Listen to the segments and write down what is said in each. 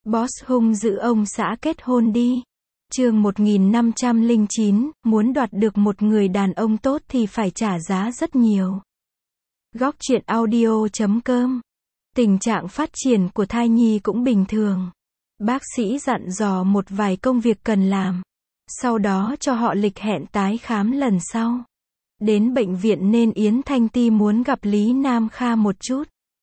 Boss hung dữ ông xã kết hôn đi. Chương 1509, muốn đoạt được một người đàn ông tốt thì phải trả giá rất nhiều. Góc truyện audio.com. Tình trạng phát triển của thai nhi cũng bình thường. Bác sĩ dặn dò một vài công việc cần làm. Sau đó cho họ lịch hẹn tái khám lần sau. Đến bệnh viện nên Yến Thanh Ti muốn gặp Lý Nam Kha một chút.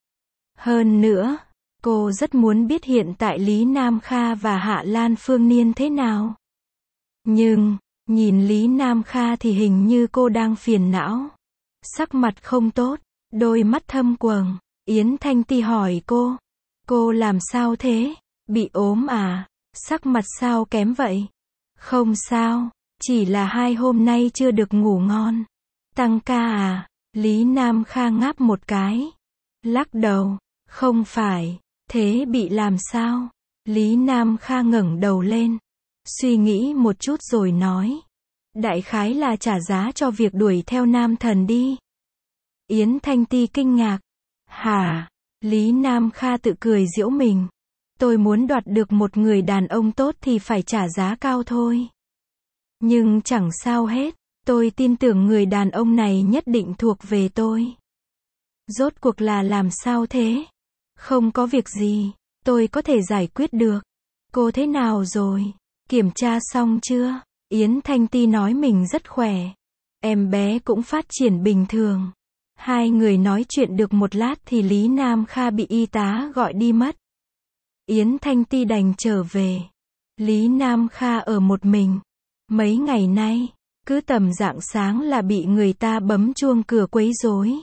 Hơn nữa, cô rất muốn biết hiện tại Lý Nam Kha và Hạ Lan Phương Niên thế nào. Nhưng, nhìn Lý Nam Kha thì hình như cô đang phiền não. Sắc mặt không tốt, đôi mắt thâm quầng. Yến Thanh Ti hỏi cô làm sao thế? Bị ốm à? Sắc mặt sao kém vậy? Không sao, chỉ là 2 hôm nay chưa được ngủ ngon. Tăng ca à? Lý Nam Kha ngáp một cái. Lắc đầu, không phải, thế bị làm sao? Lý Nam Kha ngẩng đầu lên, suy nghĩ một chút rồi nói. Đại khái là trả giá cho việc đuổi theo nam thần đi. Yến Thanh Ti kinh ngạc. Hả? Lý Nam Kha tự cười giễu mình. Tôi muốn đoạt được một người đàn ông tốt thì phải trả giá cao thôi. Nhưng chẳng sao hết, tôi tin tưởng người đàn ông này nhất định thuộc về tôi. Rốt cuộc là làm sao thế? Không có việc gì, tôi có thể giải quyết được. Cô thế nào rồi? Kiểm tra xong chưa? Yến Thanh Ti nói mình rất khỏe. Em bé cũng phát triển bình thường. Hai người nói chuyện được một lát thì Lý Nam Kha bị y tá gọi đi mất. Yến Thanh Ti đành trở về. Lý Nam Kha ở một mình. Mấy ngày nay, cứ tầm rạng sáng là bị người ta bấm chuông cửa quấy rối.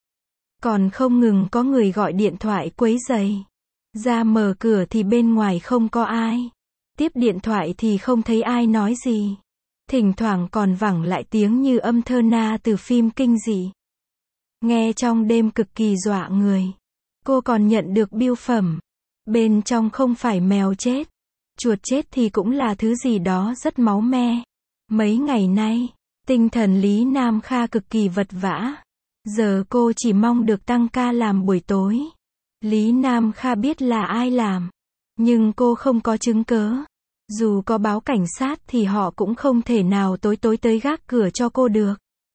Còn không ngừng có người gọi điện thoại quấy rầy. Ra mở cửa thì bên ngoài không có ai. Tiếp điện thoại thì không thấy ai nói gì. Thỉnh thoảng còn vẳng lại tiếng như âm thơ na từ phim kinh dị. Nghe trong đêm cực kỳ dọa người. Cô còn nhận được bưu phẩm. Bên trong không phải mèo chết, chuột chết thì cũng là thứ gì đó rất máu me. Mấy ngày nay, tinh thần Lý Nam Kha cực kỳ vật vã. Giờ cô chỉ mong được tăng ca làm buổi tối. Lý Nam Kha biết là ai làm, nhưng cô không có chứng cớ. Dù có báo cảnh sát thì họ cũng không thể nào tối tới gác cửa cho cô được.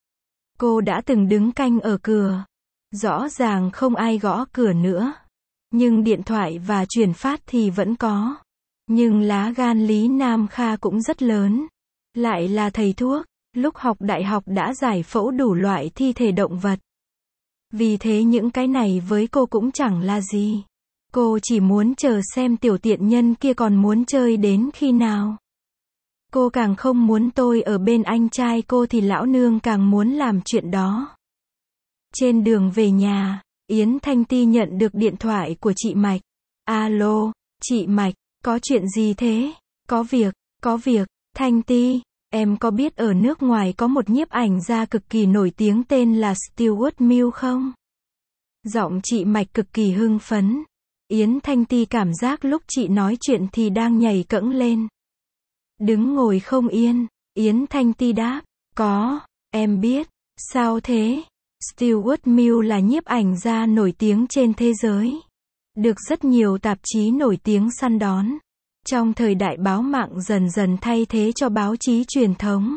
Cô đã từng đứng canh ở cửa. Rõ ràng không ai gõ cửa nữa. Nhưng điện thoại và truyền phát thì vẫn có. Nhưng lá gan Lý Nam Kha cũng rất lớn. Lại là thầy thuốc, lúc học đại học đã giải phẫu đủ loại thi thể động vật. Vì thế những cái này với cô cũng chẳng là gì. Cô chỉ muốn chờ xem tiểu tiện nhân kia còn muốn chơi đến khi nào. Cô càng không muốn tôi ở bên anh trai cô thì lão nương càng muốn làm chuyện đó. Trên đường về nhà, Yến Thanh Ti nhận được điện thoại của chị Mạch. Alo, chị Mạch, có chuyện gì thế? Có việc, Thanh Ti, em có biết ở nước ngoài có một nhiếp ảnh gia cực kỳ nổi tiếng tên là Stuart Mill không? Giọng chị Mạch cực kỳ hưng phấn. Yến Thanh Ti cảm giác lúc chị nói chuyện thì đang nhảy cẫng lên. Đứng ngồi không yên, Yến Thanh Ti đáp, có, em biết, sao thế? Stuart Mill là nhiếp ảnh gia nổi tiếng trên thế giới. Được rất nhiều tạp chí nổi tiếng săn đón. Trong thời đại báo mạng dần dần thay thế cho báo chí truyền thống.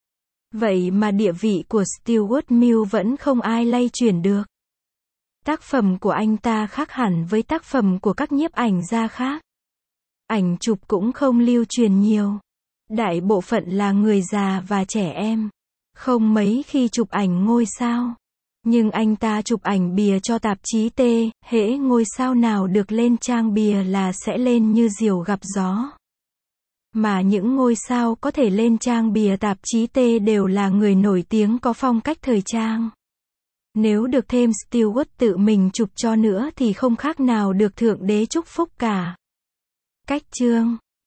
Vậy mà địa vị của Stuart Mill vẫn không ai lay chuyển được. Tác phẩm của anh ta khác hẳn với tác phẩm của các nhiếp ảnh gia khác. Ảnh chụp cũng không lưu truyền nhiều. Đại bộ phận là người già và trẻ em. Không mấy khi chụp ảnh ngôi sao. Nhưng anh ta chụp ảnh bìa cho tạp chí T, hễ ngôi sao nào được lên trang bìa là sẽ lên như diều gặp gió. Mà những ngôi sao có thể lên trang bìa tạp chí T đều là người nổi tiếng có phong cách thời trang. Nếu được thêm Stewart tự mình chụp cho nữa thì không khác nào được thượng đế chúc phúc cả. Cách chương